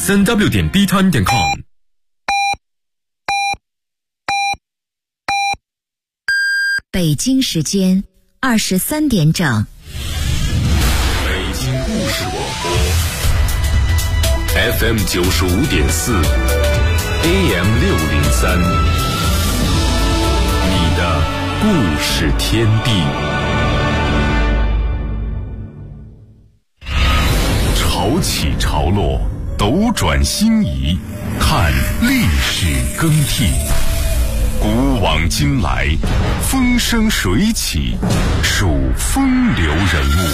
3w.bton.com。 北京时间23点整。 北京故事广播 FM 95.4 AM 603，你的故事天地。潮起潮落，斗转星移，看历史更替。古往今来，风生水起，数风流人物。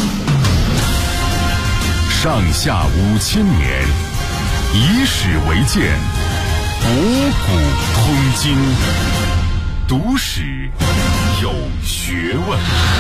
上下5000年，以史为鉴，博古通今，读史有学问。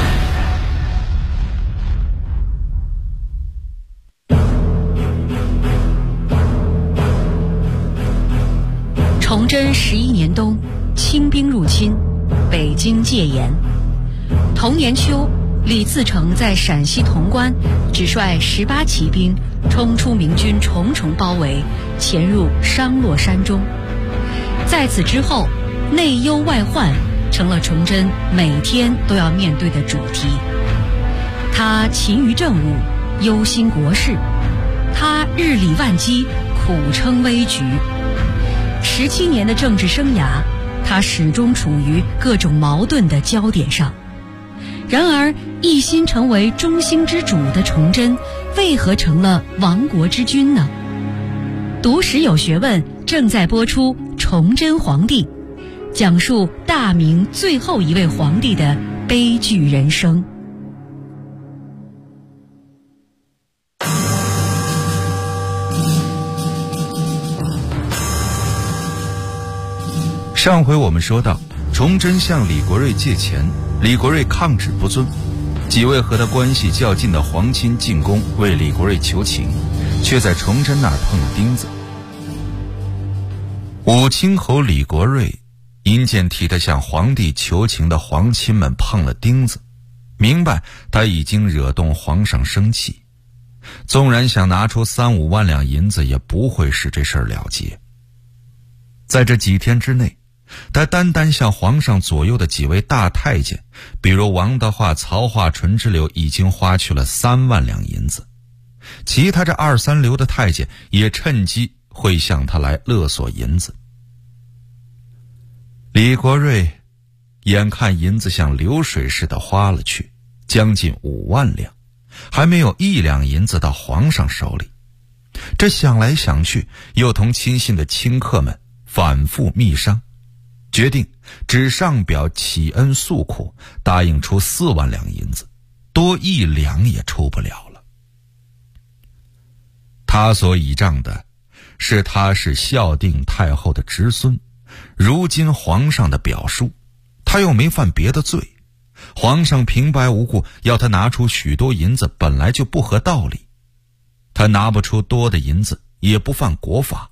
崇祯11年冬，清兵入侵，北京戒严。同年秋，李自成在陕西潼关只率18骑兵冲出明军重重包围，潜入商洛山中。在此之后，内忧外患成了崇祯每天都要面对的主题。他勤于政务，忧心国事；他日理万机，苦撑危局。17年的政治生涯，他始终处于各种矛盾的焦点上。然而，一心成为中兴之主的崇祯，为何成了亡国之君呢？读史有学问正在播出《崇祯皇帝》，讲述大明最后一位皇帝的悲剧人生。 上回我们说到，崇祯向李国瑞借钱，李国瑞抗旨不遵，几位和他关系较近的皇亲进宫为李国瑞求情，却在崇祯那儿碰了钉子。武清侯李国瑞因见替他向皇帝求情的皇亲们碰了钉子，明白他已经惹动皇上生气，纵然想拿出3-5万两银子，也不会使这事儿了结。在这几天之内，他单单向皇上左右的几位大太监，比如王德化、曹化、淳之流，已经花去了3万两银子，其他这2、3流的太监也趁机会向他来勒索银子。李国瑞眼看银子像流水似的花了去，将近5万两，还没有1两银子到皇上手里。这想来想去，又同亲信的亲客们反复密商，决定只上表启恩诉苦，答应出4万两银子，多1两也出不了了。他所倚仗的是他是孝定太后的侄孙，如今皇上的表叔，他又没犯别的罪，皇上平白无故要他拿出许多银子，本来就不合道理。他拿不出多的银子，也不犯国法。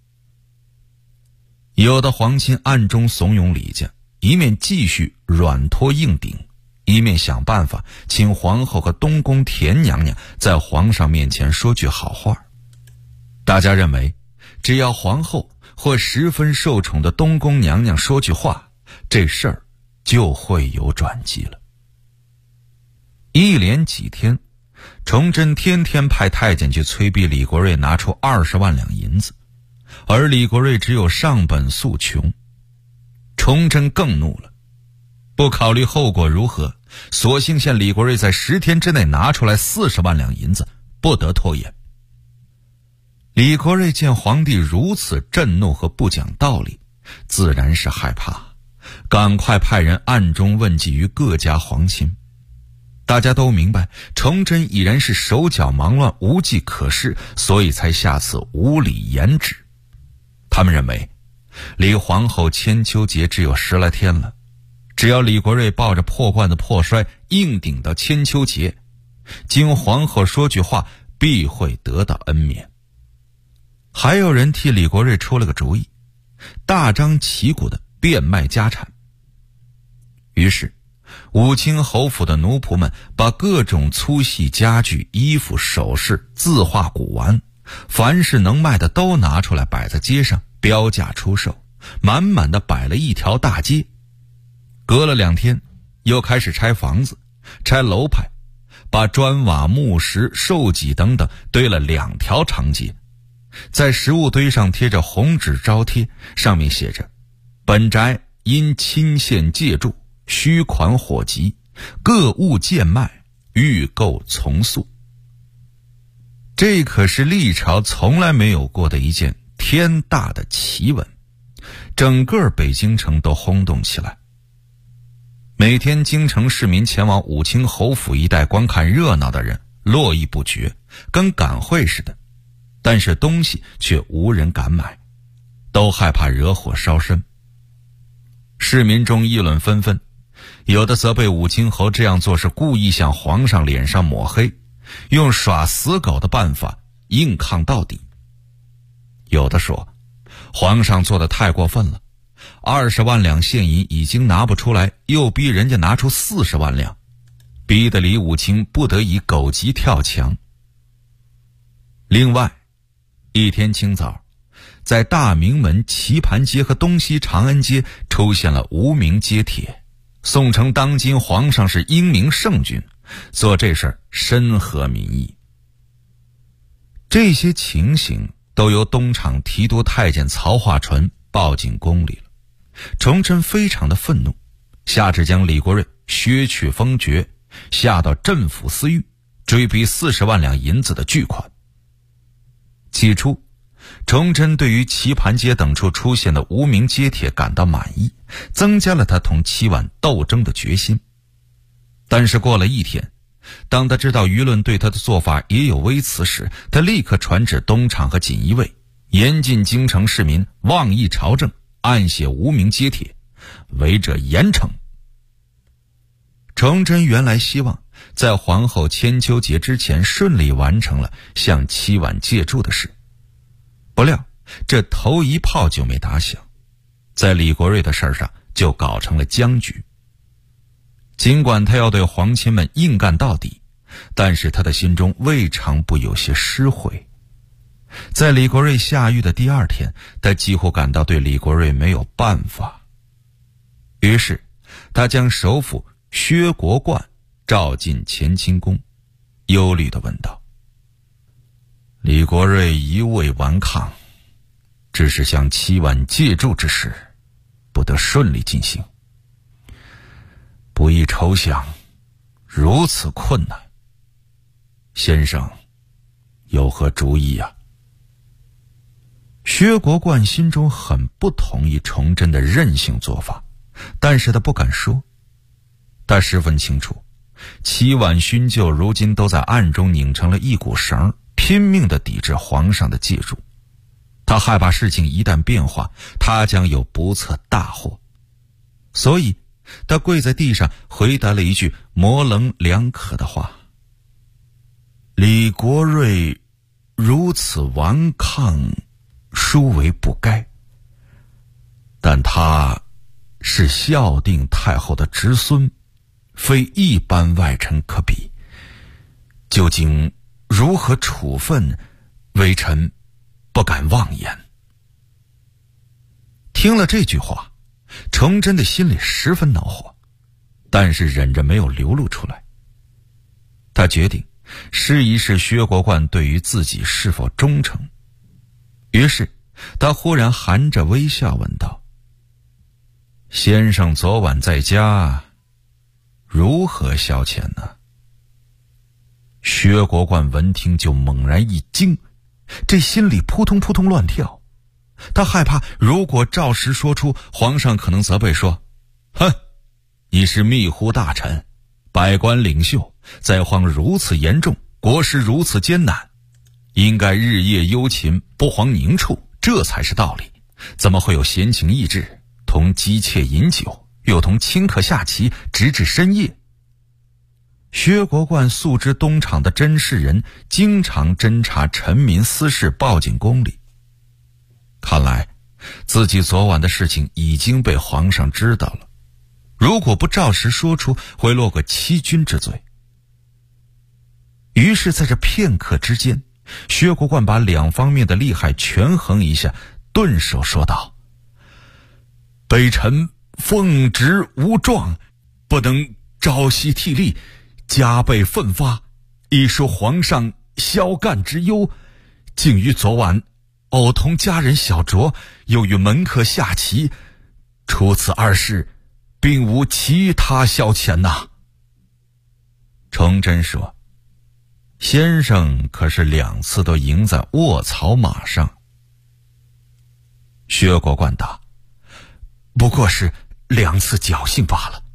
有的皇亲暗中怂恿李家，一面继续软拖硬顶，一面想办法请皇后和东宫田娘娘在皇上面前说句好话。大家认为，只要皇后或十分受宠的东宫娘娘说句话，这事儿就会有转机了。一连几天，崇祯天天派太监去催逼李国瑞拿出20万两银子，而李国瑞只有上本诉穷。崇祯更怒了，不考虑后果如何，索性限李国瑞在10天之内拿出来40万两银子，不得拖延。李国瑞见皇帝如此震怒和不讲道理，自然是害怕，赶快派人暗中问计于各家皇亲。大家都明白，崇祯已然是手脚忙乱，无计可施，所以才下此无理严旨。他们认为，离皇后千秋节只有10来天了，只要李国瑞抱着破罐子破摔硬顶到千秋节，经皇后说句话，必会得到恩免。还有人替李国瑞出了个主意，大张旗鼓的变卖家产。于是武清侯府的奴仆们把各种粗细家具、衣服、首饰、字画古玩凡是能卖的都拿出来摆在街上标价出售，满满的摆了一条大街。隔了2天，又开始拆房子、拆楼排，把砖瓦木石寿几等等堆了2条长街，在食物堆上贴着红纸招贴，上面写着：本宅因亲县借住，需款火急，各物贱卖，欲购从速。这可是历朝从来没有过的一件天大的奇闻，整个北京城都轰动起来。每天京城市民前往武清侯府一带观看热闹的人络绎不绝，跟赶会似的，但是东西却无人敢买，都害怕惹火烧身。市民中议论纷纷，有的责备武清侯这样做是故意向皇上脸上抹黑，用耍死狗的办法硬抗到底。有的说，皇上做得太过分了，20万两现银已经拿不出来，又逼人家拿出40万两，逼得李武清不得已狗急跳墙。另外，一天清早，在大明门、棋盘街和东西长安街出现了无名揭帖，宋称当今皇上是英明圣君，做这事儿深合民意。这些情形都由东厂提督太监曹化纯报进宫里了。崇祯非常的愤怒，下旨将李国瑞削去封爵，下到镇抚司狱，追逼40万两银子的巨款。起初，崇祯对于棋盘街等处出现的无名揭帖感到满意，增加了他同七婉斗争的决心。但是过了1天，当他知道舆论对他的做法也有微词时，他立刻传旨东厂和锦衣卫，严禁京城市民妄议朝政，暗写无名揭帖，违者严惩。崇祯原来希望在皇后千秋节之前顺利完成了向七婉借住的事，不料这头一炮就没打响，在李国瑞的事上就搞成了僵局。尽管他要对皇亲们硬干到底，但是他的心中未尝不有些失悔。在李国瑞下狱的第2天，他几乎感到对李国瑞没有办法，于是他将首辅薛国冠召进乾清宫，忧虑地问道：李国瑞一味顽抗，只是向七婉借住之事不得顺利进行，不易筹想，如此困难，先生有何主意啊？薛国冠心中很不同意崇祯的任性做法，但是他不敢说。他十分清楚，七婉勋舅如今都在暗中拧成了一股绳，拼命地抵制皇上的借住。他害怕事情一旦变化，他将有不测大祸，所以他跪在地上回答了一句模棱两可的话：李国瑞如此顽抗，殊为不该，但他是孝定太后的侄孙，非一般外臣可比，究竟如何处分，微臣不敢妄言。听了这句话，崇祯的心里十分恼火，但是忍着没有流露出来。他决定试一试薛国冠对于自己是否忠诚，于是他忽然含着微笑问道：先生昨晚在家如何消遣呢？薛国冠闻听就猛然一惊，这心里扑通扑通乱跳。他害怕如果照实说出，皇上可能责备说：哼，你是密户大臣，百官领袖，灾荒如此严重，国事如此艰难，应该日夜忧勤，不遑宁处，这才是道理。怎么会有闲情逸致，同姬妾饮酒，又同亲客下棋，直至深夜？薛国冠素知东厂的侦事人经常侦查臣民私事，报进宫里。看来自己昨晚的事情已经被皇上知道了，如果不照实说出，会落个欺君之罪。于是在这片刻之间， 薛国冠把两方面的利害权衡一下，顿首说道：“北臣奉职无状，不能朝夕替力，加倍奋发，以纾皇上宵干之忧。竟于昨晚偶同家人小酌，又与门客下棋，除此二事，并无其他消遣呐。”崇祯说：“先生可是2次都赢在卧槽马上。”薛国冠答：“不过是2次侥幸罢了。”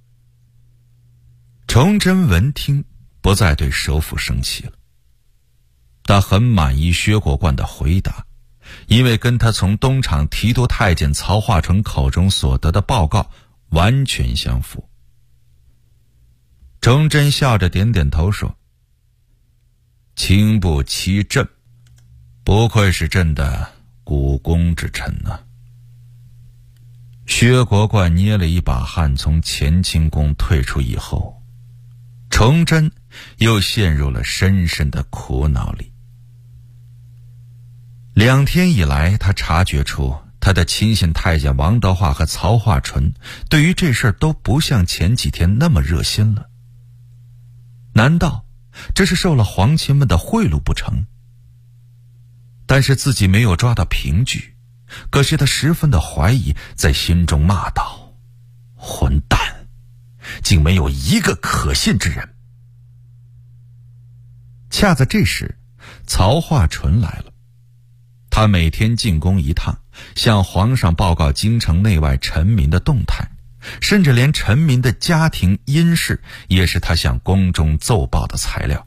崇祯闻听，不再对首辅生气了。他很满意薛国冠的回答，因为跟他从东厂提督太监曹化成口中所得的报告完全相符。崇祯笑着点点头说：“卿不欺朕，不愧是朕的股肱之臣啊。”薛国冠捏了一把汗，从乾清宫退出以后，崇祯又陷入了深深的苦恼里。2天以来，他察觉出他的亲信太监王德化和曹化纯对于这事儿都不像前几天那么热心了。难道这是受了皇亲们的贿赂不成？但是自己没有抓到凭据，可是他十分的怀疑，在心中骂道：“混蛋，竟没有一个可信之人。”恰在这时，曹化纯来了。他每天进宫一趟，向皇上报告京城内外臣民的动态，甚至连臣民的家庭阴事也是他向宫中奏报的材料。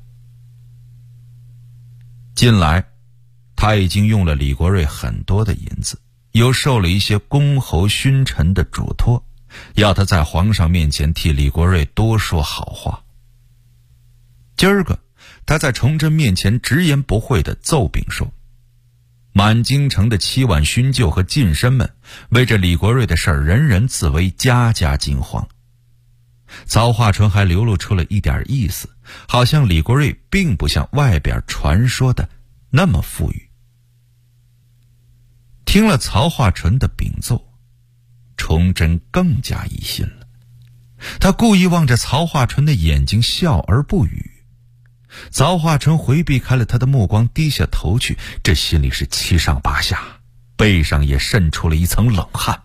近来他已经用了李国瑞很多的银子，又受了一些公侯勋臣的嘱托，要他在皇上面前替李国瑞多说好话。今儿个他在崇祯面前直言不讳地奏禀说，满京城的7万勋旧和近身们为这李国瑞的事儿人人自危，家家惊慌。曹化纯还流露出了一点意思，好像李国瑞并不像外边传说的那么富裕。听了曹化纯的禀奏，崇祯更加疑心了。他故意望着曹化纯的眼睛笑而不语。曹化纯回避开了他的目光，低下头去，这心里是七上八下，背上也渗出了一层冷汗。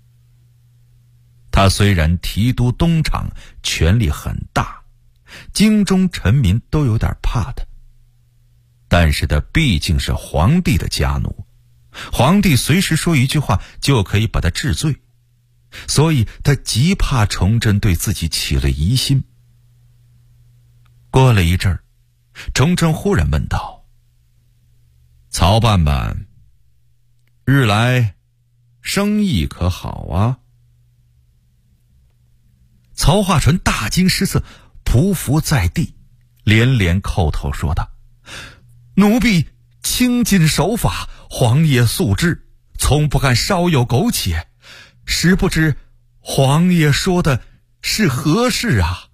他虽然提督东厂，权力很大，京中臣民都有点怕他，但是他毕竟是皇帝的家奴，皇帝随时说一句话就可以把他治罪，所以他极怕崇祯对自己起了疑心。过了一阵儿，崇祯忽然问道：“曹办办，日来生意可好啊？”曹化纯大惊失色，匍匐在地，连连叩头说道：“奴婢清谨守法，皇爷素知，从不敢稍有苟且，实不知皇爷说的是何事啊？”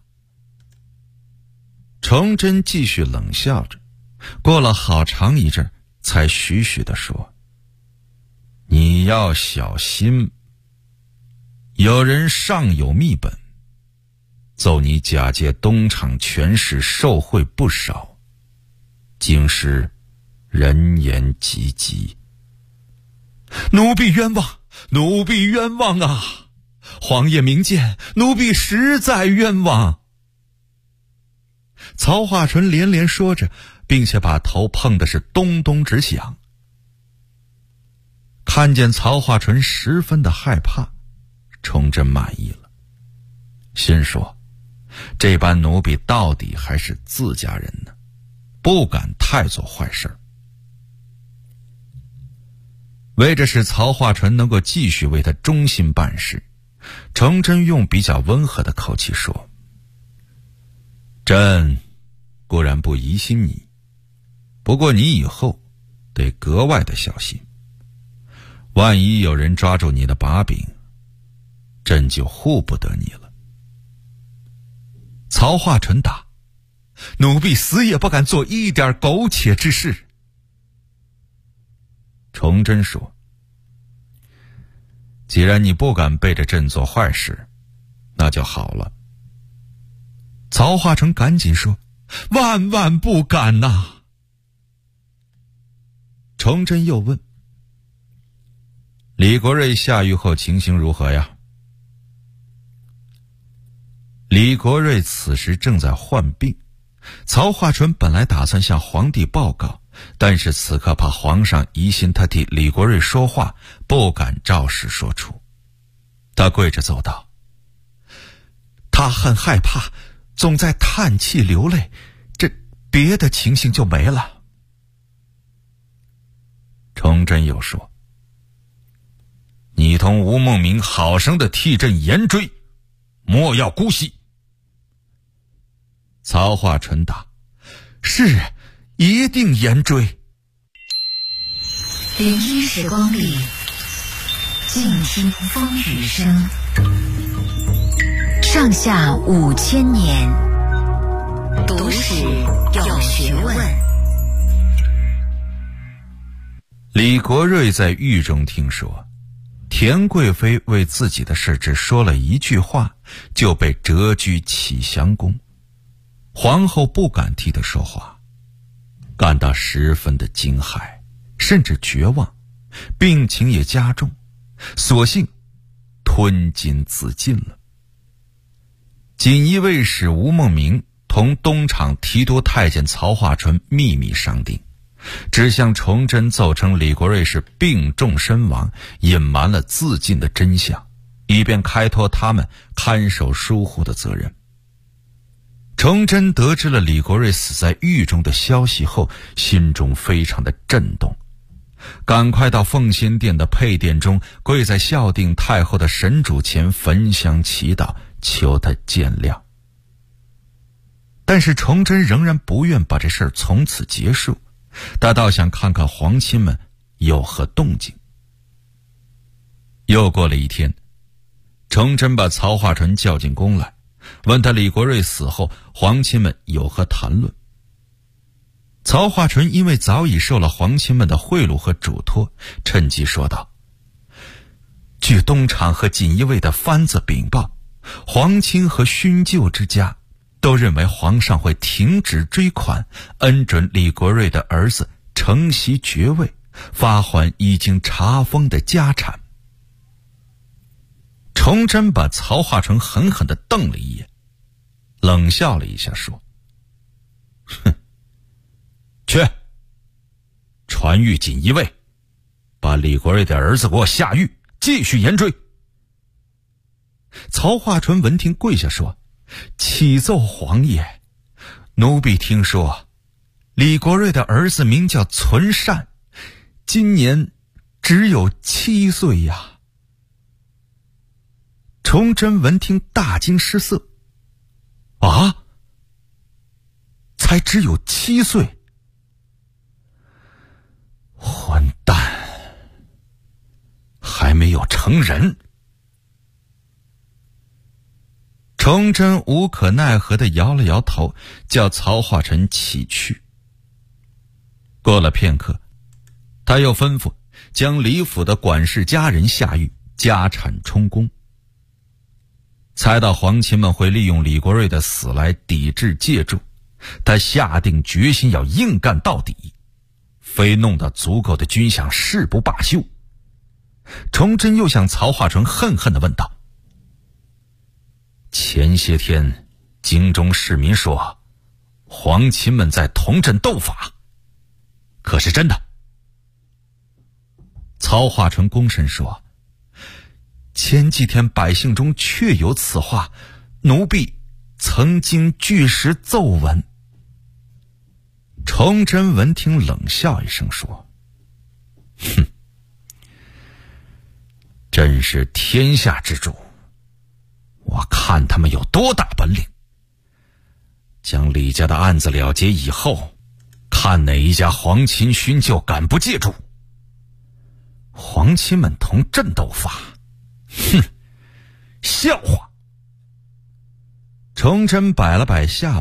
崇祯继续冷笑着，过了好长一阵，才徐徐地说：“你要小心，有人尚有密本，奏你假借东厂权势受贿不少，京师人言汲汲。”“奴婢冤枉，奴婢冤枉啊！皇爷明鉴，奴婢实在冤枉。”曹化纯连连说着，并且把头碰的是咚咚直响。看见曹化纯十分的害怕，崇祯满意了，心说这般奴婢到底还是自家人呢，不敢太做坏事。为着使曹化纯能够继续为他忠心办事，崇祯用比较温和的口气说：“朕固然不疑心你，不过你以后得格外的小心，万一有人抓住你的把柄，朕就护不得你了。”曹化纯答：“ 奴婢死也不敢做一点苟且之事。崇祯说：既然你不敢背着朕做坏事，那就好了。曹化成赶紧说：万万不敢呐！崇祯又问：李国瑞下狱后情形如何呀？李国瑞此时正在患病，曹化成本来打算向皇帝报告，但是此刻怕皇上疑心他替李国瑞说话，不敢照实说出。他跪着奏道：他很害怕，总在叹气流泪，这别的情形就没了。崇祯又说：你同吴孟明好生的替朕严追，莫要姑息。曹化成答：是，一定严追。 灵异时光里，静听风雨声。上下5000年，读史有学问。 李国瑞在狱中听说，田贵妃为自己的事只说了一句话，就被谪居启祥宫。皇后不敢替他说话，感到十分的惊骇，甚至绝望，病情也加重，索性吞金自尽了。锦衣卫使吴孟明同东厂提督太监曹化纯秘密商定，只向崇祯奏称李国瑞是病重身亡，隐瞒了自尽的真相，以便开脱他们看守疏忽的责任。崇祯得知了李国瑞死在狱中的消息后，心中非常的震动，赶快到奉先殿的配殿中，跪在孝定太后的神主前焚香祈祷，求他见谅。但是崇祯仍然不愿把这事儿从此结束，他倒想看看皇亲们有何动静。又过了一天，崇祯把曹化纯叫进宫来，问他李国瑞死后皇亲们有何谈论。曹化纯因为早已受了皇亲们的贿赂和嘱托，趁机说道：据东厂和锦衣卫的番子禀报，皇亲和勋旧之家都认为皇上会停止追款，恩准李国瑞的儿子承袭爵位，发还已经查封的家产。崇祯把曹化成狠狠地瞪了一眼，冷笑了一下说：哼，去传谕锦衣卫，把李国瑞的儿子给我下狱，继续严追。曹化纯闻听跪下说：启奏皇爷，奴婢听说李国瑞的儿子名叫存善，今年只有7岁呀。崇祯闻听大惊失色：啊，才只有7岁？混蛋，还没有成人。崇祯无可奈何地摇了摇头，叫曹化成起去。过了片刻，他又吩咐将李府的管事家人下狱，家产充公。猜到皇亲们会利用李国瑞的死来抵制借助，他下定决心要硬干到底，非弄得足够的军饷誓不罢休。崇祯又向曹化纯恨恨地问道：前些天京中市民说皇亲们在同朕斗法，可是真的？曹化纯躬身说：前几天百姓中确有此话，奴婢曾经据实奏闻。崇祯闻听冷笑一声说：哼，朕是天下之主，我看他们有多大本领。将李家的案子了结以后，看哪一家皇亲勋旧敢不借助。皇亲们同朕斗法，哼，笑话！崇祯摆了摆下巴，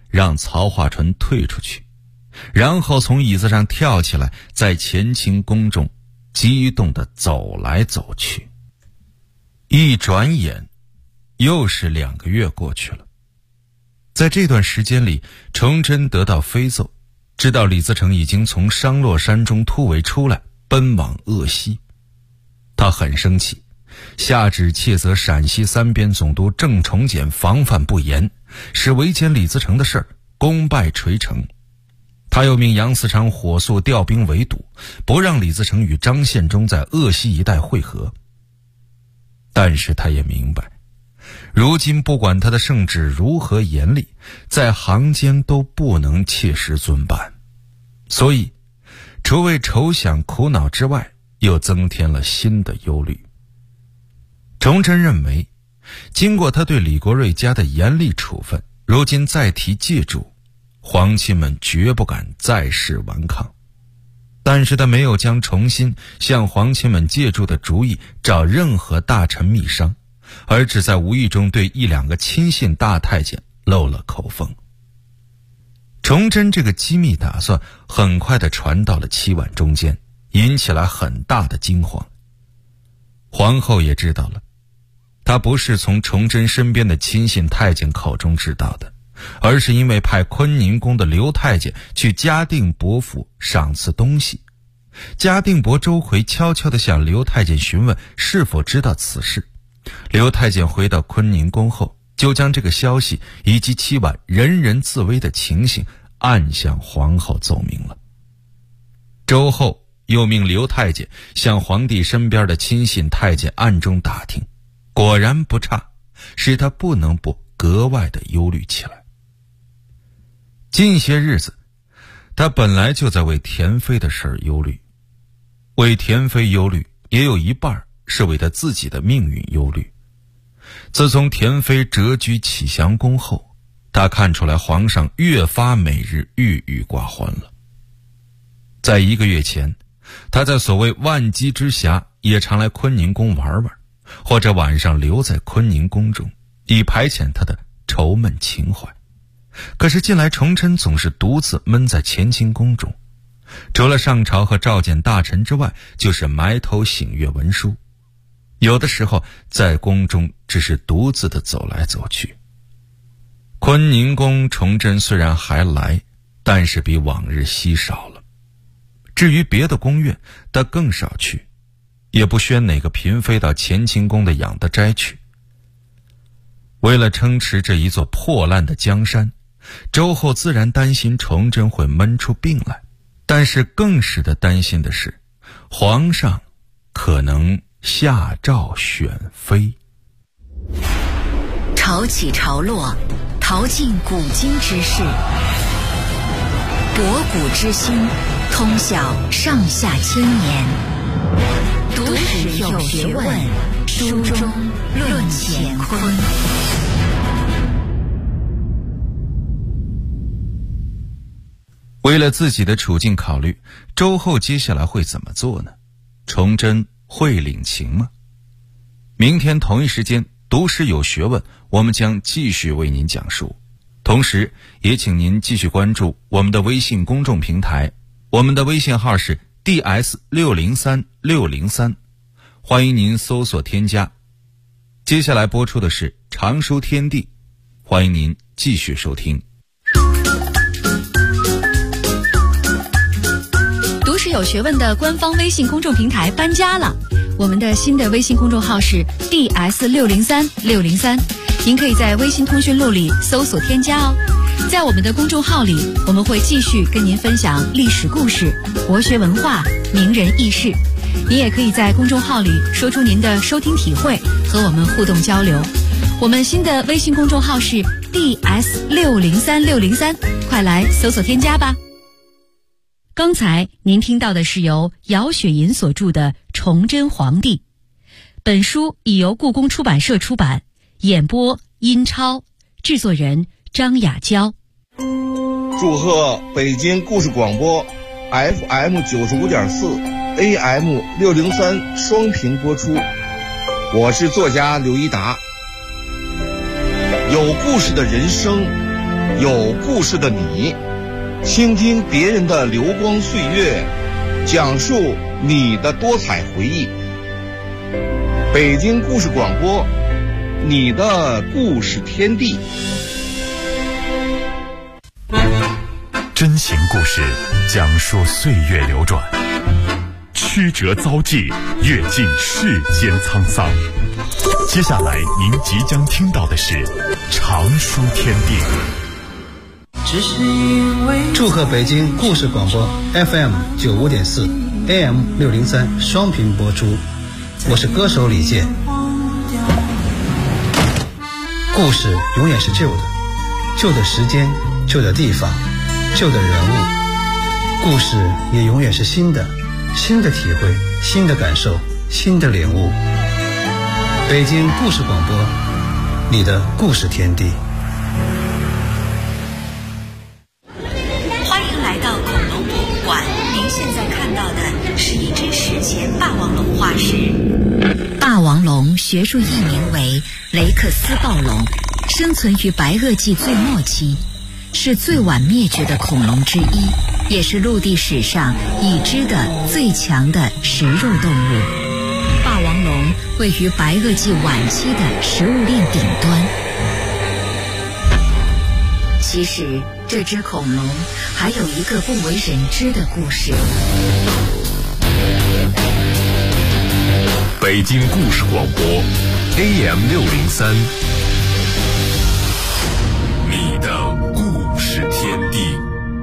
让曹化淳退出去，然后从椅子上跳起来，在乾清宫中激动地走来走去。一转眼又是2个月过去了。在这段时间里，崇祯得到飞奏，知道李自成已经从商洛山中突围出来，奔往鄂西。他很生气，下旨切责陕西3边总督郑崇简防范不严，使围歼李自成的事儿功败垂成。他又命杨嗣昌火速调兵围堵，不让李自成与张献忠在鄂西一带会合。但是他也明白，如今不管他的圣旨如何严厉，在行间都不能切实遵办，所以除为愁想苦恼之外，又增添了新的忧虑。崇祯认为，经过他对李国瑞家的严厉处分，如今再提借助，皇亲们绝不敢再试顽抗。但是他没有将重新向皇亲们借助的主意找任何大臣密商，而只在无意中对1、2个亲信大太监漏了口风。崇祯这个机密打算很快地传到了七婉中间，引起来很大的惊慌。皇后也知道了，她不是从崇祯身边的亲信太监口中知道的，而是因为派坤宁宫的刘太监去嘉定伯府赏赐东西。嘉定伯周奎悄悄地向刘太监询问是否知道此事。刘太监回到坤宁宫后，就将这个消息以及七婉人人自危的情形暗向皇后奏明了。周后又命刘太监向皇帝身边的亲信太监暗中打听，果然不差，使他不能不格外的忧虑起来。近些日子，他本来就在为田妃的事儿忧虑，为田妃忧虑也有一半是为他自己的命运忧虑。自从田妃谪居启祥宫后，他看出来皇上越发每日郁郁寡欢了。在1个月前，他在所谓万机之暇也常来坤宁宫玩玩，或者晚上留在坤宁宫中，以排遣他的愁闷情怀。可是近来崇祯总是独自闷在乾清宫中，除了上朝和召见大臣之外，就是埋头省阅文书，有的时候在宫中只是独自的走来走去。坤宁宫崇祯虽然还来，但是比往日稀少了。至于别的宫院，他更少去，也不宣哪个嫔妃到乾清宫的养德斋去。为了撑持这一座破烂的江山，周后自然担心崇祯会闷出病来，但是更使得担心的是，皇上可能下诏选妃。 潮起潮落，淘尽古今之事，博古之今，通晓上下千年。读史有学问，书中论乾坤。 为了自己的处境考虑，周后接下来会怎么做呢？崇祯会领情吗？明天同一时间，读史有学问，我们将继续为您讲述。同时也请您继续关注我们的微信公众平台，我们的微信号是 DS603603，欢迎您搜索添加。接下来播出的是常书天地，欢迎您继续收听。 读史有学问的官方微信公众平台搬家了，我们的新的微信公众号是 DS603603，您可以在微信通讯录里搜索添加哦。在我们的公众号里，我们会继续跟您分享历史故事、国学文化、名人轶事。您也可以在公众号里说出您的收听体会，和我们互动交流。我们新的微信公众号是 DS603603，快来搜索添加吧。刚才您听到的是由姚雪银所著的《崇祯皇帝》，本书已由故宫出版社出版，演播殷超，制作人张雅娇。 祝贺北京故事广播 FM95.4 AM603 双频播出，我是作家刘一达。有故事的人生有故事的你，倾听别人的流光岁月，讲述你的多彩回忆。北京故事广播，你的故事天地。 真情故事，讲述岁月流转，曲折遭际，阅尽世间沧桑。接下来您即将听到的是长书天地。 祝贺北京故事广播 FM 95.4 AM 603双频播出，我是歌手李健。故事永远是旧的，旧的时间，旧的地方，旧的人物。故事也永远是新的，新的体会，新的感受，新的领悟。北京故事广播，你的故事天地。 欢迎来到恐龙博物馆，您现在看到的是一只史前霸王龙化石。霸王龙学术译名为雷克斯暴龙，生存于白垩纪最末期，是最晚灭绝的恐龙之一，也是陆地史上已知的最强的食肉动物。霸王龙位于白垩纪晚期的食物链顶端。其实这只恐龙还有一个不为人知的故事。 北京故事广播 AM 603，你的故事天地。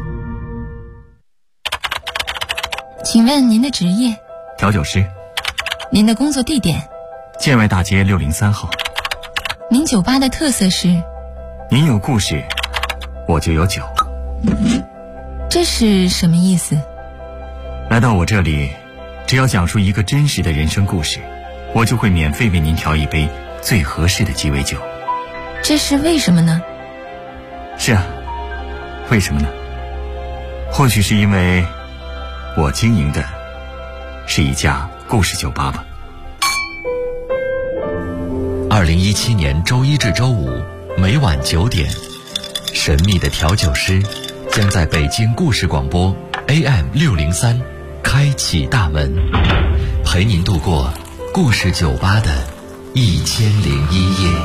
请问您的职业？ 调酒师。 您的工作地点？ 建外大街603号。 您酒吧的特色是？ 您有故事，我就有酒。 这是什么意思？ 来到我这里，只要讲述一个真实的人生故事，我就会免费为您调一杯最合适的鸡尾酒。 这是为什么呢？ 是啊，为什么呢？或许是因为我经营的是一家故事酒吧吧。 2017年周一至周五每晚9点，神秘的调酒师将在北京故事广播 AM 603开启大门，陪您度过故事酒吧的1001夜。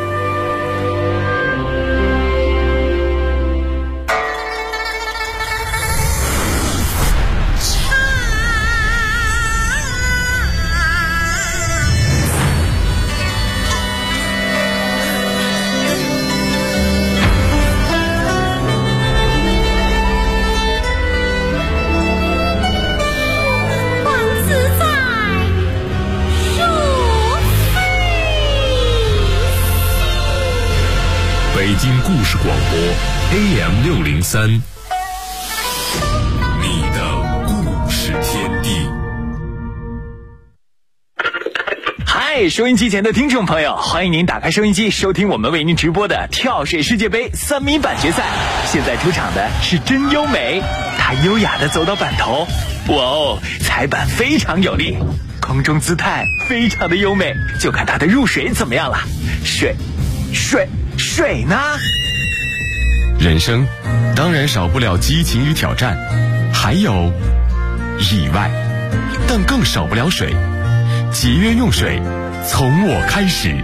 北京故事广播 AM 603，你的故事天地。 嗨，收音机前的听众朋友，欢迎您打开收音机，收听我们为您直播的跳水世界杯3米板决赛。现在出场的是真优美，她优雅地走到板头，哇哦，踩板非常有力，空中姿态非常的优美，就看她的入水怎么样了。水呢？ 人生当然少不了激情与挑战，还有意外，但更少不了水。节约用水，从我开始。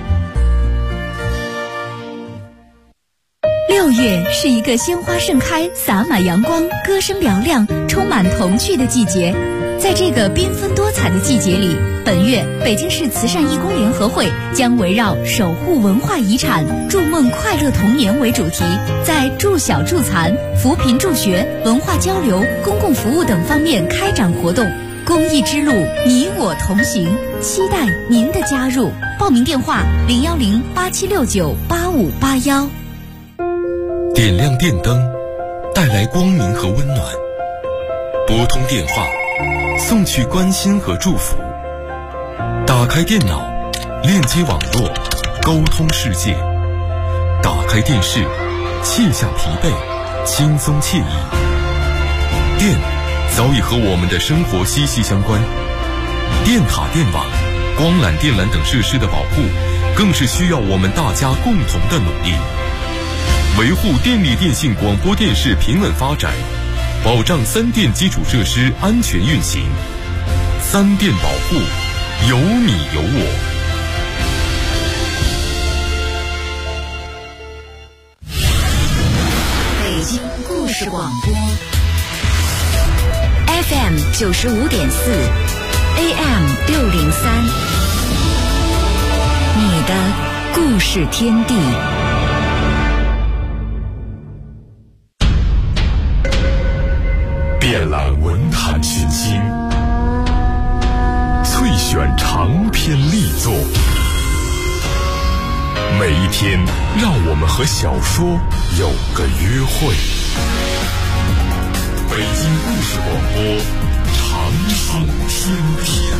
6月是一个鲜花盛开、洒满阳光、歌声嘹亮、充满童趣的季节。在这个缤纷多彩的季节里，本月北京市慈善义工联合会将围绕守护文化遗产、筑梦快乐童年为主题，在助小助残、扶贫助学、文化交流、公共服务等方面开展活动。公益之路，你我同行，期待您的加入。报名电话010-8769-8581。 点亮电灯，带来光明和温暖；拨通电话，送去关心和祝福；打开电脑，链接网络，沟通世界；打开电视，卸下疲惫，轻松惬意。电早已和我们的生活息息相关，电塔、电网、光缆、电缆等设施的保护，更是需要我们大家共同的努力。 维护电力电信广播电视平稳发展，保障三电基础设施安全运行。三电保护，有你有我。 北京故事广播 FM 95.4 AM 603，你的故事天地。 遍览文坛群星，萃选长篇力作，每一天让我们和小说有个约会。北京故事广播，长寿天地。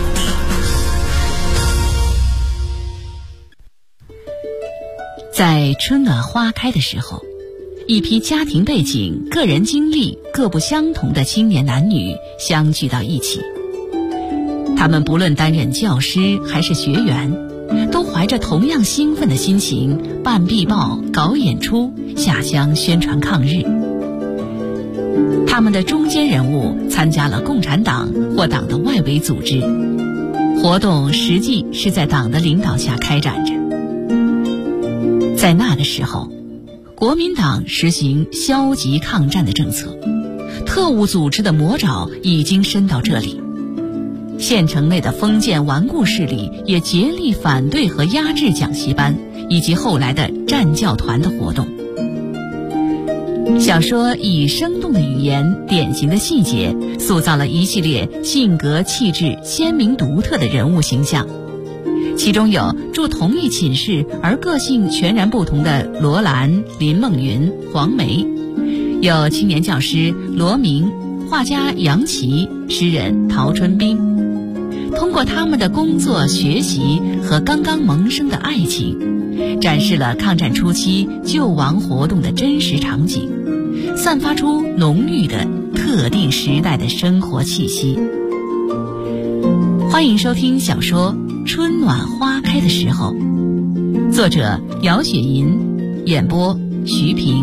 在春暖花开的时候，一批家庭背景、个人经历各不相同的青年男女相聚到一起。他们不论担任教师还是学员，都怀着同样兴奋的心情办壁报、搞演出、下乡宣传抗日。他们的中坚人物参加了共产党或党的外围组织，活动实际是在党的领导下开展着。在那个时候，国民党实行消极抗战的政策，特务组织的魔爪已经伸到这里。县城内的封建顽固势力也竭力反对和压制讲习班以及后来的战教团的活动。小说以生动的语言、典型的细节，塑造了一系列性格气质鲜明独特的人物形象。其中有住同一寝室而个性全然不同的罗兰、林梦云、黄梅，有青年教师罗明、画家杨琦、诗人陶春冰。通过他们的工作、学习和刚刚萌生的爱情，展示了抗战初期救亡活动的真实场景，散发出浓郁的特定时代的生活气息。欢迎收听小说《春暖花开的时候》，作者姚雪银，演播徐平。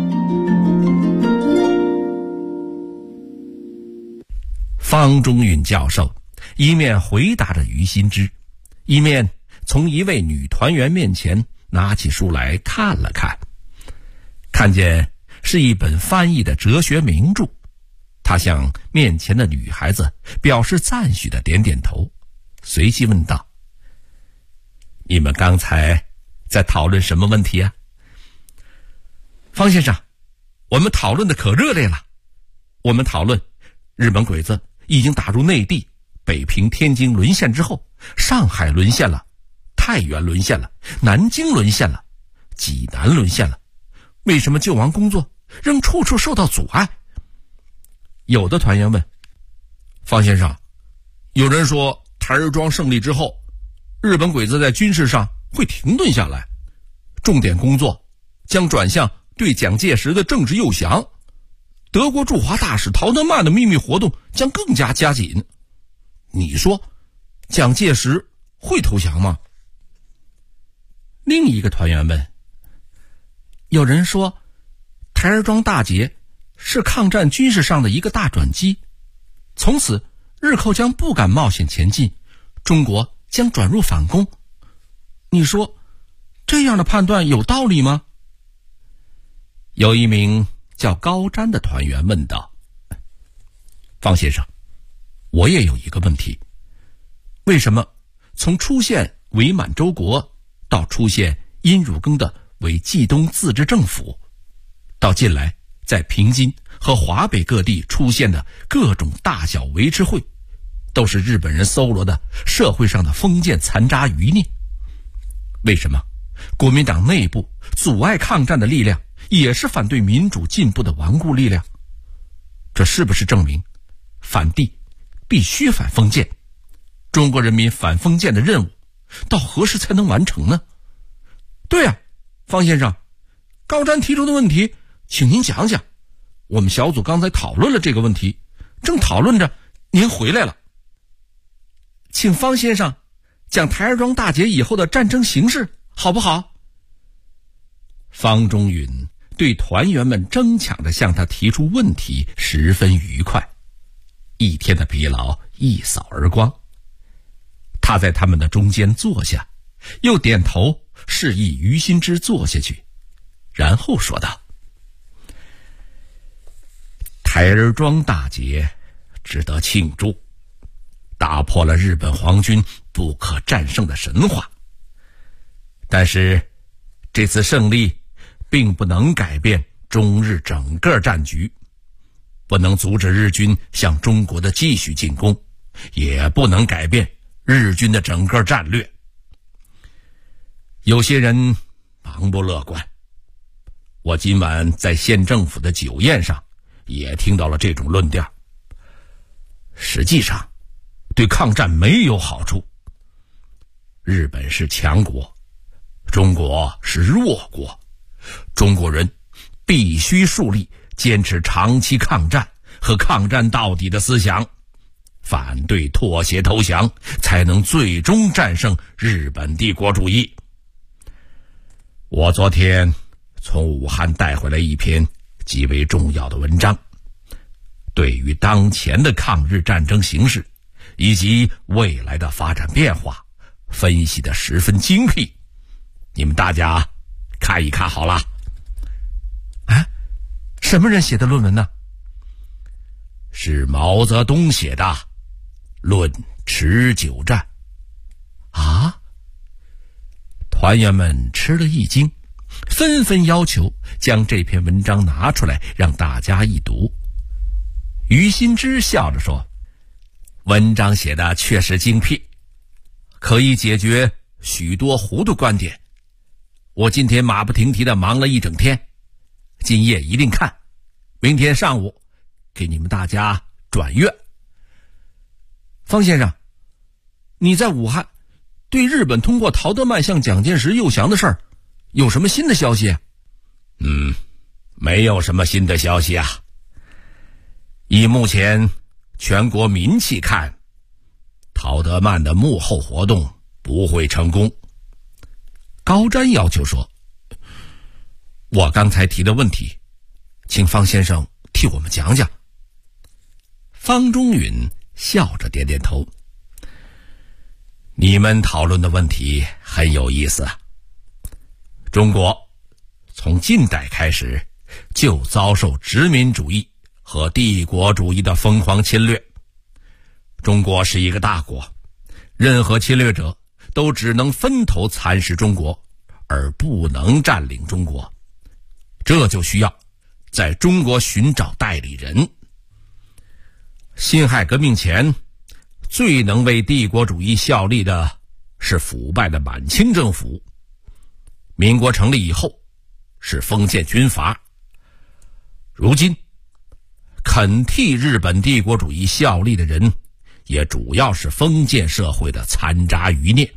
方中允教授一面回答着于新之，一面从一位女团员面前拿起书来看了看，看见是一本翻译的哲学名著。他向面前的女孩子表示赞许的点点头，随即问道：你们刚才在讨论什么问题啊？方先生，我们讨论的可热烈了。我们讨论日本鬼子已经打入内地，北平、天津沦陷之后，上海沦陷了，太原沦陷了，南京沦陷了，济南沦陷了，为什么救亡工作仍处处受到阻碍？有的团员问：方先生，有人说台儿庄胜利之后，日本鬼子在军事上会停顿下来，重点工作将转向对蒋介石的政治诱降，德国驻华大使陶德曼的秘密活动将更加加紧。你说蒋介石会投降吗？另一个团员问：有人说台儿庄大捷是抗战军事上的一个大转机，从此日寇将不敢冒险前进，中国将转入反攻。你说这样的判断有道理吗？有一名叫高瞻的团员问道：方先生，我也有一个问题，为什么从出现伪满洲国到出现殷汝耕的伪冀东自治政府，到近来在平津和华北各地出现的各种大小维持会，都是日本人搜罗的社会上的封建残渣余孽？为什么国民党内部阻碍抗战的力量也是反对民主进步的顽固力量？这是不是证明反帝必须反封建？中国人民反封建的任务到何时才能完成呢？对啊，方先生，高瞻提出的问题请您讲讲。我们小组刚才讨论了这个问题，正讨论着您回来了。请方先生讲台儿庄大捷以后的战争形势好不好？方中允对团员们争抢着向他提出问题十分愉快，一天的疲劳一扫而光。他在他们的中间坐下，又点头示意于新之坐下去，然后说道：台儿庄大捷值得庆祝，打破了日本皇军不可战胜的神话。但是这次胜利并不能改变中日整个战局，不能阻止日军向中国的继续进攻，也不能改变日军的整个战略。有些人盲目乐观，我今晚在县政府的酒宴上也听到了这种论调，实际上对抗战没有好处。日本是强国，中国是弱国，中国人必须树立坚持长期抗战和抗战到底的思想，反对妥协投降，才能最终战胜日本帝国主义。我昨天从武汉带回来一篇极为重要的文章，对于当前的抗日战争形势以及未来的发展变化分析得十分精辟，你们大家看一看好了。什么人写的论文呢？是毛泽东写的《论持久战》。团员们吃了一惊，纷纷要求将这篇文章拿出来让大家一读。于新之笑着说：文章写的确实精辟，可以解决许多糊涂观点。我今天马不停蹄地忙了一整天，今夜一定看，明天上午给你们大家转阅。方先生，你在武汉对日本通过陶德曼向蒋介石诱降的事儿有什么新的消息？没有什么新的消息啊。以目前全国民气看，陶德曼的幕后活动不会成功。高瞻要求说：我刚才提的问题，请方先生替我们讲讲。方中允笑着点点头：你们讨论的问题很有意思啊。中国从近代开始就遭受殖民主义和帝国主义的疯狂侵略。中国是一个大国，任何侵略者都只能分头蚕食中国，而不能占领中国。这就需要在中国寻找代理人。辛亥革命前最能为帝国主义效力的是腐败的满清政府，民国成立以后是封建军阀，如今肯替日本帝国主义效力的人也主要是封建社会的残渣余孽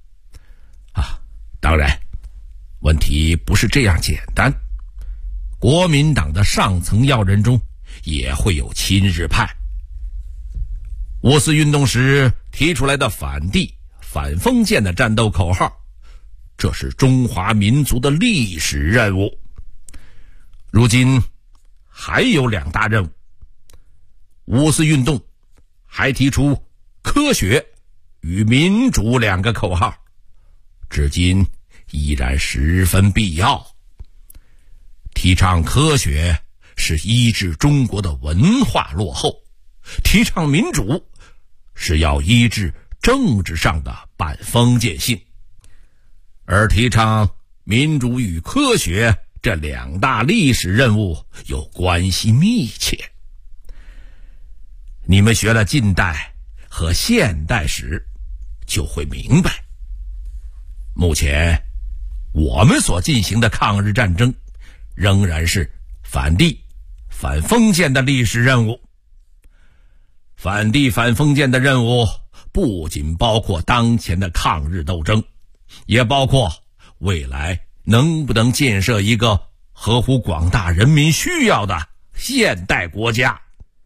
当然问题不是这样简单，国民党的上层要人中也会有亲日派。五四运动时提出来的反帝反封建的战斗口号，这是中华民族的历史任务。如今还有两大任务，五四运动还提出科学与民主两个口号，至今依然十分必要。提倡科学是医治中国的文化落后，提倡民主是要医治政治上的半封建性，而提倡民主与科学这两大历史任务又关系密切。你们学了近代和现代史就会明白，目前我们所进行的抗日战争仍然是反帝反封建的历史任务。反帝反封建的任务不仅包括当前的抗日斗争，也包括未来能不能建设一个合乎广大人民需要的现代国家。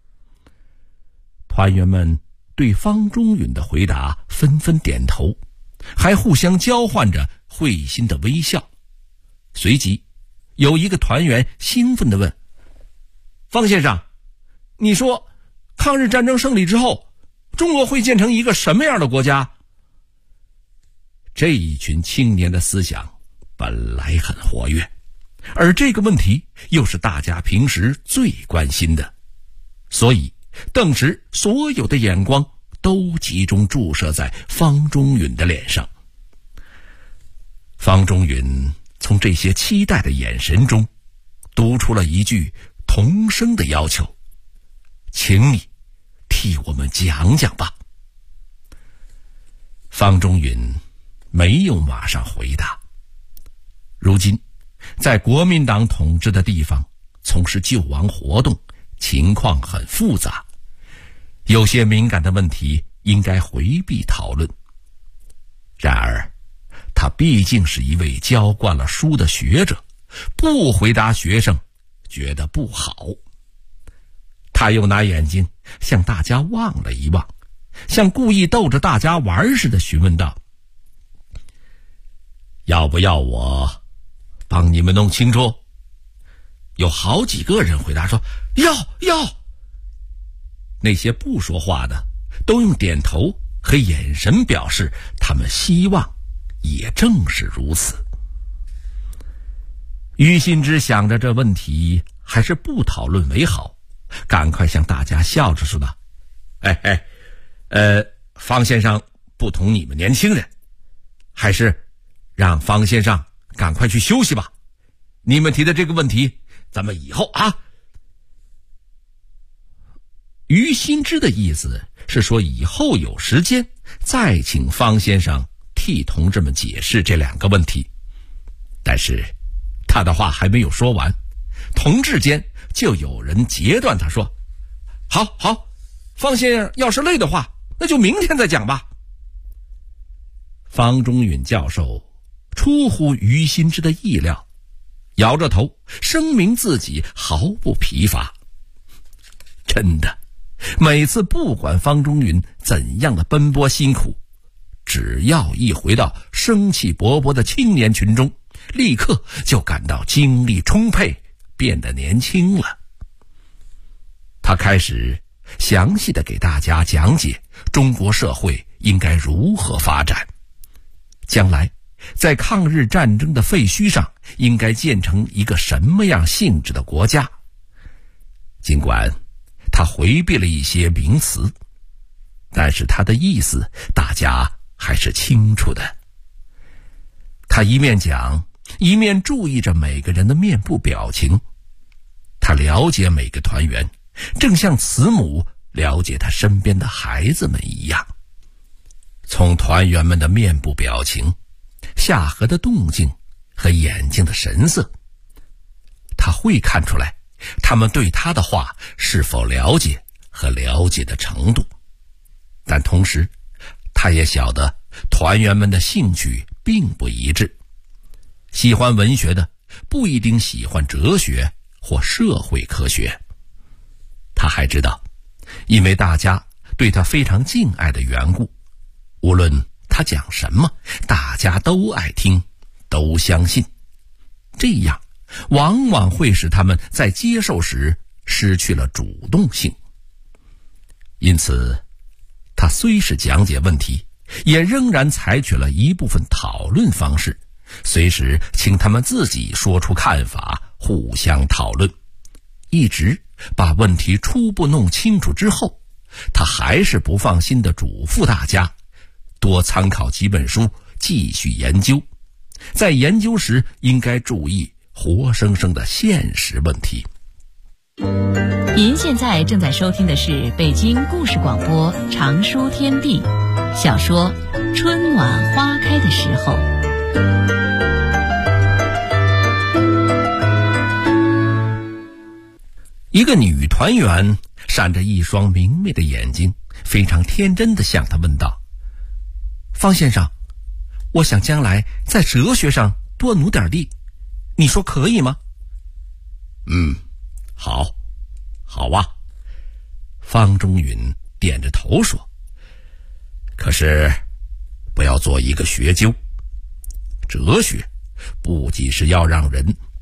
团员们对方中允的回答纷纷点头，还互相交换着会心的微笑。随即有一个团员兴奋地问：方先生，你说抗日战争胜利之后，中国会建成一个什么样的国家？这一群青年的思想本来很活跃，而这个问题又是大家平时最关心的，所以顿时所有的眼光都集中注射在方中允的脸上。方中允从这些期待的眼神中读出了一句同声的要求：请你替我们讲讲吧。方中允没有马上回答。如今在国民党统治的地方从事救亡活动，情况很复杂，有些敏感的问题应该回避讨论。然而他毕竟是一位教惯了书的学者，不回答学生觉得不好。他又拿眼睛向大家望了一望，像故意逗着大家玩似的询问道：要不要我帮你们弄清楚？有好几个人回答说要。那些不说话的都用点头和眼神表示他们希望也正是如此。于心之想着这问题还是不讨论为好，赶快向大家笑着说道：方先生不同你们年轻人，还是让方先生赶快去休息吧。你们提的这个问题，咱们以后啊。于心之的意思是说，以后有时间再请方先生替同志们解释这两个问题。但是他的话还没有说完，同志间就有人截断他说：好，方先生要是累的话，那就明天再讲吧。方中允教授出乎于心之的意料，摇着头声明自己毫不疲乏。真的，每次不管方中允怎样的奔波辛苦，只要一回到生气勃勃的青年群中，立刻就感到精力充沛，变得年轻了。他开始详细的给大家讲解中国社会应该如何发展，将来在抗日战争的废墟上应该建成一个什么样性质的国家。尽管他回避了一些名词，但是他的意思大家还是清楚的。他一面讲，一面注意着每个人的面部表情。他了解每个团员，正像慈母了解他身边的孩子们一样。从团员们的面部表情、下颌的动静和眼睛的神色，他会看出来他们对他的话是否了解和了解的程度。但同时他也晓得团员们的兴趣并不一致，喜欢文学的不一定喜欢哲学或社会科学。他还知道，因为大家对他非常敬爱的缘故，无论他讲什么，大家都爱听，都相信。这样往往会使他们在接受时失去了主动性。因此他虽是讲解问题，也仍然采取了一部分讨论方式，随时请他们自己说出看法，互相讨论。一直把问题初步弄清楚之后，他还是不放心地嘱咐大家多参考几本书，继续研究。在研究时应该注意活生生的现实问题。 您现在正在收听的是北京故事广播长书天地小说《春暖花开的时候》。 一个女团员闪着一双明媚的眼睛，非常天真地向他问道：方先生，我想将来在哲学上多努点力，你说可以吗？好啊。方中允点着头说：可是不要做一个学究，哲学不仅是要让人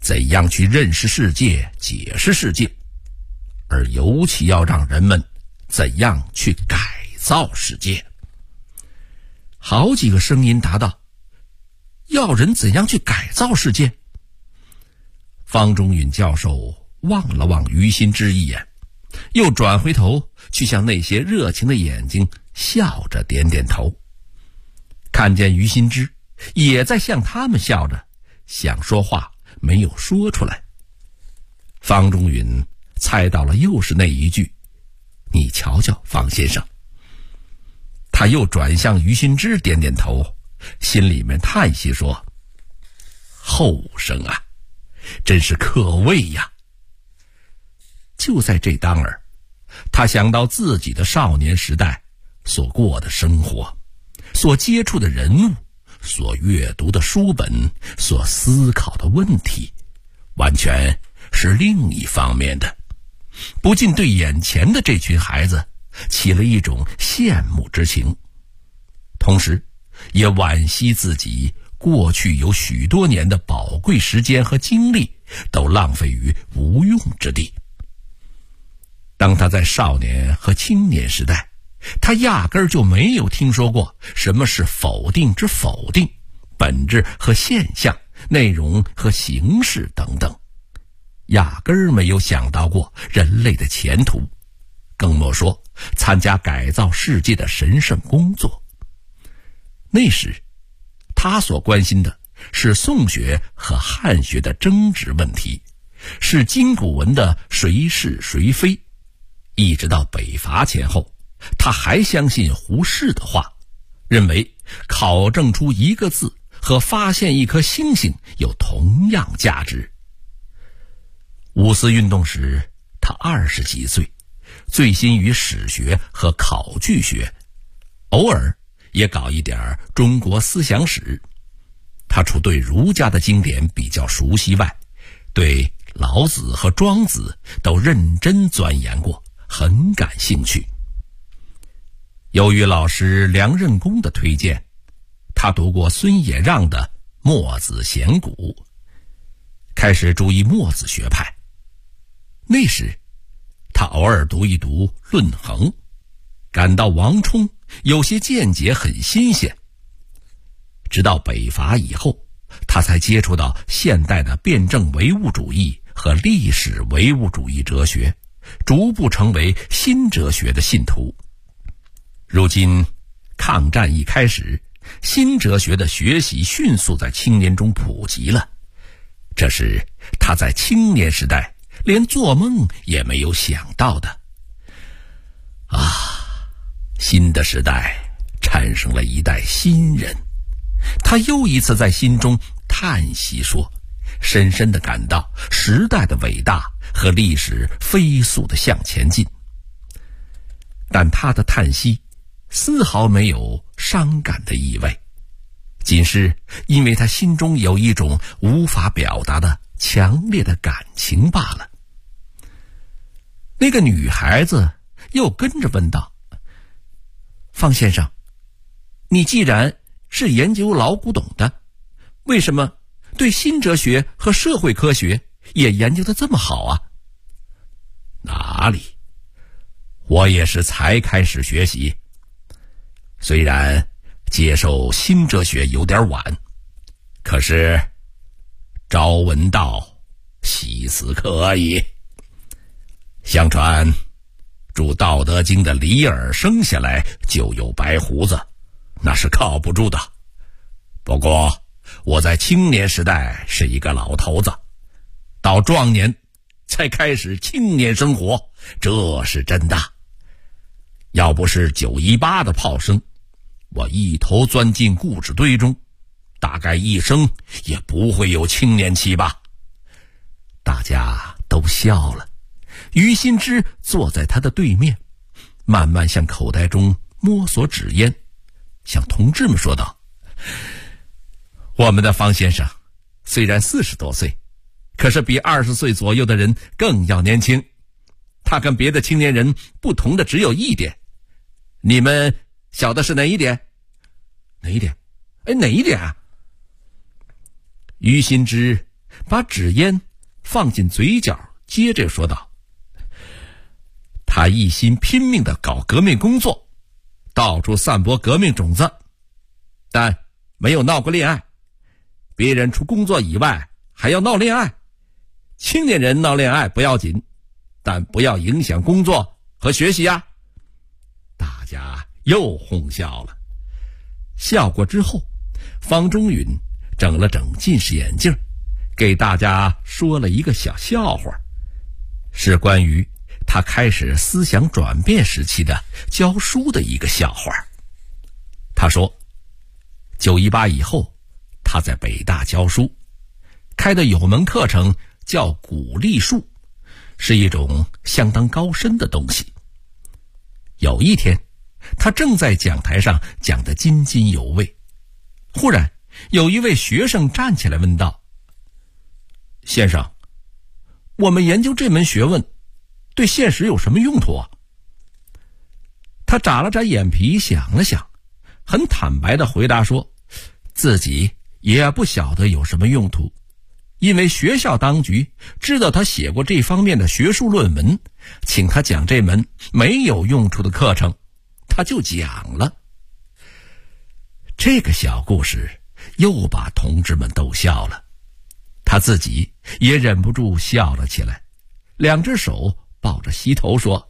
怎样去认识世界、解释世界，而尤其要让人们怎样去改造世界。好几个声音答道：要人怎样去改造世界？方中允教授望了望于新之一眼，又转回头去向那些热情的眼睛笑着点点头。看见于新之也在向他们笑着，想说话没有说出来。方中允猜到了又是那一句：你瞧瞧，方先生。他又转向于新之点点头，心里面叹息说：后生啊，真是可畏呀。就在这当儿，他想到自己的少年时代所过的生活，所接触的人物，所阅读的书本，所思考的问题，完全是另一方面的，不禁对眼前的这群孩子起了一种羡慕之情，同时也惋惜自己过去有许多年的宝贵时间和精力都浪费于无用之地。当他在少年和青年时代，他压根儿就没有听说过什么是否定之否定，本质和现象，内容和形式等等，压根儿没有想到过人类的前途，更莫说参加改造世界的神圣工作。那时他所关心的是宋学和汉学的争执问题，是今古文的谁是谁非。一直到北伐前后，他还相信胡适的话，认为考证出一个字和发现一颗星星有同样价值。五四运动时他20几岁，醉心于史学和考据学，偶尔也搞一点中国思想史。他除对儒家的经典比较熟悉外，对老子和庄子都认真钻研过，很感兴趣。由于老师梁任公的推荐，他读过孙野让的《墨子贤古》，开始注意墨子学派。那时他偶尔读一读《论衡》，感到王充有些见解很新鲜。直到北伐以后，他才接触到现代的辩证唯物主义和历史唯物主义哲学，逐步成为新哲学的信徒。如今抗战一开始，新哲学的学习迅速在青年中普及了，这是他在青年时代连做梦也没有想到的。新的时代产生了一代新人，他又一次在心中叹息说，深深地感到时代的伟大和历史飞速地向前进。但他的叹息丝毫没有伤感的意味，仅是因为他心中有一种无法表达的强烈的感情罢了。那个女孩子又跟着问道：方先生，你既然是研究老古董的，为什么对新哲学和社会科学也研究得这么好啊？哪里，我也是才开始学习，虽然接受新哲学有点晚，可是朝闻道，夕死可矣。相传著《道德经》的李耳生下来就有白胡子，那是靠不住的。不过我在青年时代是一个老头子，到壮年才开始青年生活，这是真的。要不是918的炮声，我一头钻进故纸堆中，大概一生也不会有青年期吧。大家都笑了。于心之坐在他的对面，慢慢向口袋中摸索纸烟，向同志们说道：我们的方先生虽然40多岁，可是比20岁左右的人更要年轻。他跟别的青年人不同的只有一点，你们晓得是哪一点？哪一点？哪一点啊？于心之把纸烟放进嘴角，接着说道：他一心拼命地搞革命工作，到处散播革命种子，但没有闹过恋爱。别人除工作以外还要闹恋爱，青年人闹恋爱不要紧，但不要影响工作和学习啊。大家又哄笑了。笑过之后，方中允整了整近视眼镜，给大家说了一个小笑话，是关于他开始思想转变时期的教书的一个笑话。他说918以后，他在北大教书，开的有门课程叫鼓励术，是一种相当高深的东西。有一天，他正在讲台上讲得津津有味，忽然有一位学生站起来问道：先生，我们研究这门学问对现实有什么用途啊？他眨了眨眼皮，想了想，很坦白地回答说，自己也不晓得有什么用途，因为学校当局知道他写过这方面的学术论文，请他讲这门没有用处的课程，他就讲了。这个小故事又把同志们逗笑了，他自己也忍不住笑了起来，两只手抱着膝头说：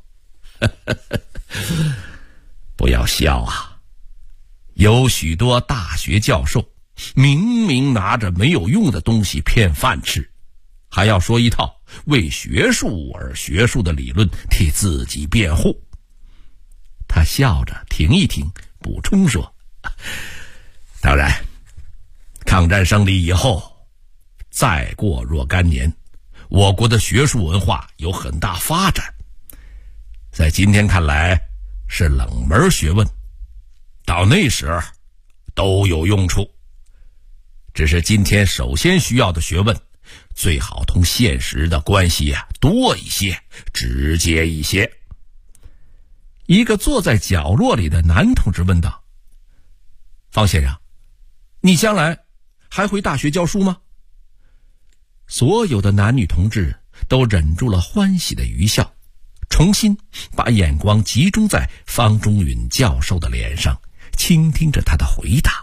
不要笑啊，有许多大学教授明明拿着没有用的东西骗饭吃，还要说一套为学术而学术的理论替自己辩护。他笑着停一停，补充说：当然，抗战胜利以后，再过若干年，我国的学术文化有很大发展，在今天看来是冷门学问，到那时都有用处。只是今天首先需要的学问，最好同现实的关系多一些，直接一些。一个坐在角落里的男同志问道：方先生，你将来还回大学教书吗？所有的男女同志都忍住了欢喜的余笑，重新把眼光集中在方中允教授的脸上，倾听着他的回答。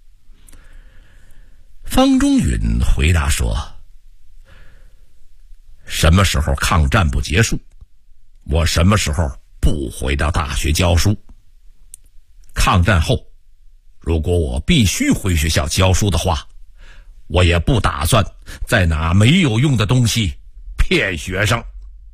方中允回答说：什么时候抗战不结束，我什么时候不回到大学教书。抗战后，如果我必须回学校教书的话，我也不打算再拿没有用的东西骗学生。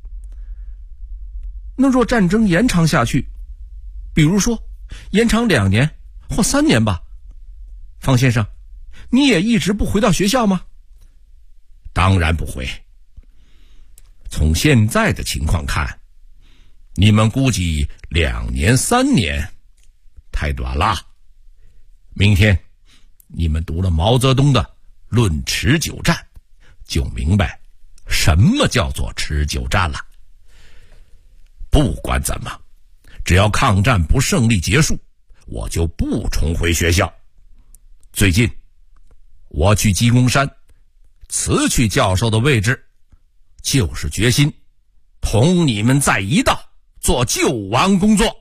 那若战争延长下去，比如说延长2年或3年吧，方先生，你也一直不回到学校吗？当然不回。从现在的情况看，你们估计2年3年太短了。明天你们读了毛泽东的《论持久战》，就明白什么叫做持久战了。不管怎么，只要抗战不胜利结束，我就不重回学校。最近我去鸡公山辞去教授的位置，就是决心同你们在一道做救亡工作。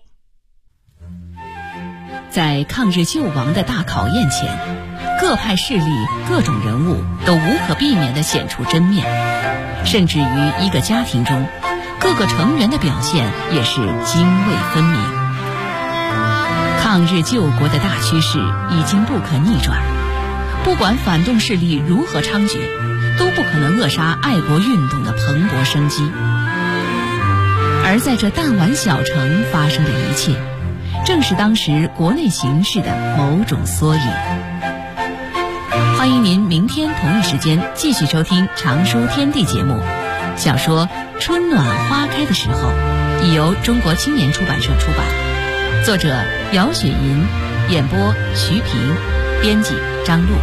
在抗日救亡的大考验前，各派势力、各种人物都无可避免地显出真面，甚至于一个家庭中，各个成员的表现也是泾渭分明。抗日救国的大趋势已经不可逆转，不管反动势力如何猖獗，都不可能扼杀爱国运动的蓬勃生机。而在这弹丸小城发生的一切，正是当时国内形势的某种缩影。欢迎您明天同一时间继续收听《常书天地》节目。小说《春暖花开的时候》已由中国青年出版社出版，作者姚雪银，演播徐平，编辑张璐。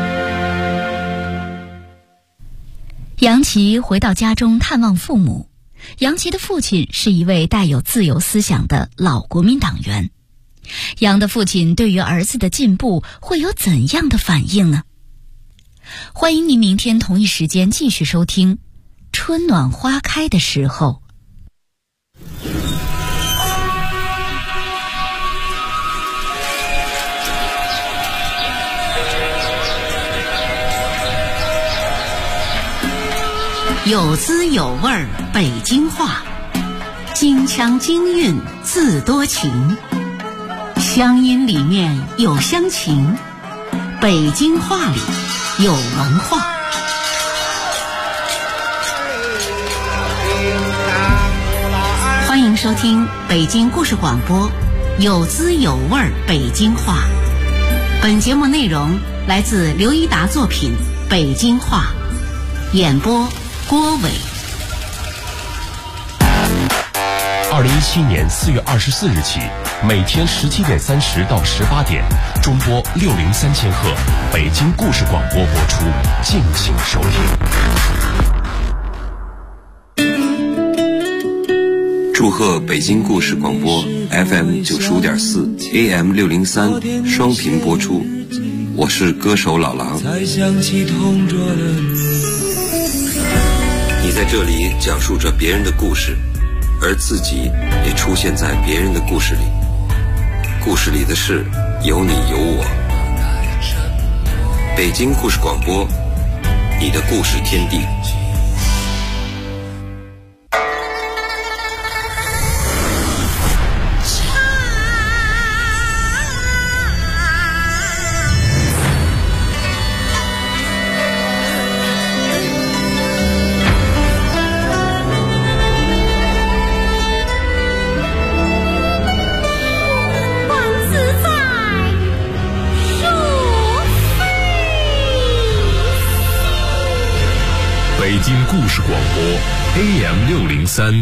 杨琦回到家中探望父母， 杨琦的父亲是一位带有自由思想的老国民党员。杨的父亲对于儿子的进步会有怎样的反应呢？欢迎您明天同一时间继续收听《春暖花开的时候》。 有滋有味儿北京话，京腔京韵自多情，乡音里面有乡情，北京话里有文化。欢迎收听北京故事广播，有滋有味儿北京话。本节目内容来自刘一达作品《北京话》，演播郭伟。 2017年4月24日起，每天17点30到18点，中波603千赫，北京故事广播播出，敬请收听。 祝贺北京故事广播 FM 95.4 AM 603双频播出，我是歌手老狼。你在这里讲述着别人的故事，而自己也出现在别人的故事里，故事里的事有你有我。北京故事广播，你的故事天地。 北京故事广播 AM 603，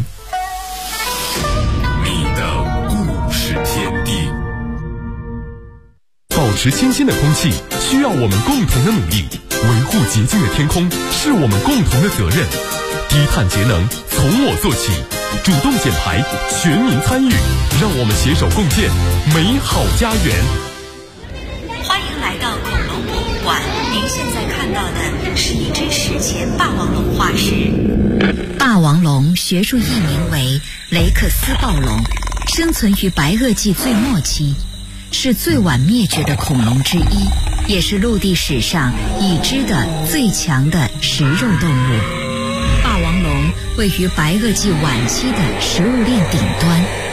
你的故事天地。 保持清新的空气需要我们共同的努力，维护洁净的天空是我们共同的责任。低碳节能从我做起，主动减排，全民参与，让我们携手共建美好家园。 欢迎来到恐龙博物馆，您现在看到的是一只史前霸王龙化石。 霸王龙学术译名为雷克斯暴龙，生存于白垩纪最末期，是最晚灭绝的恐龙之一，也是陆地史上已知的最强的食肉动物。霸王龙位于白垩纪晚期的食物链顶端，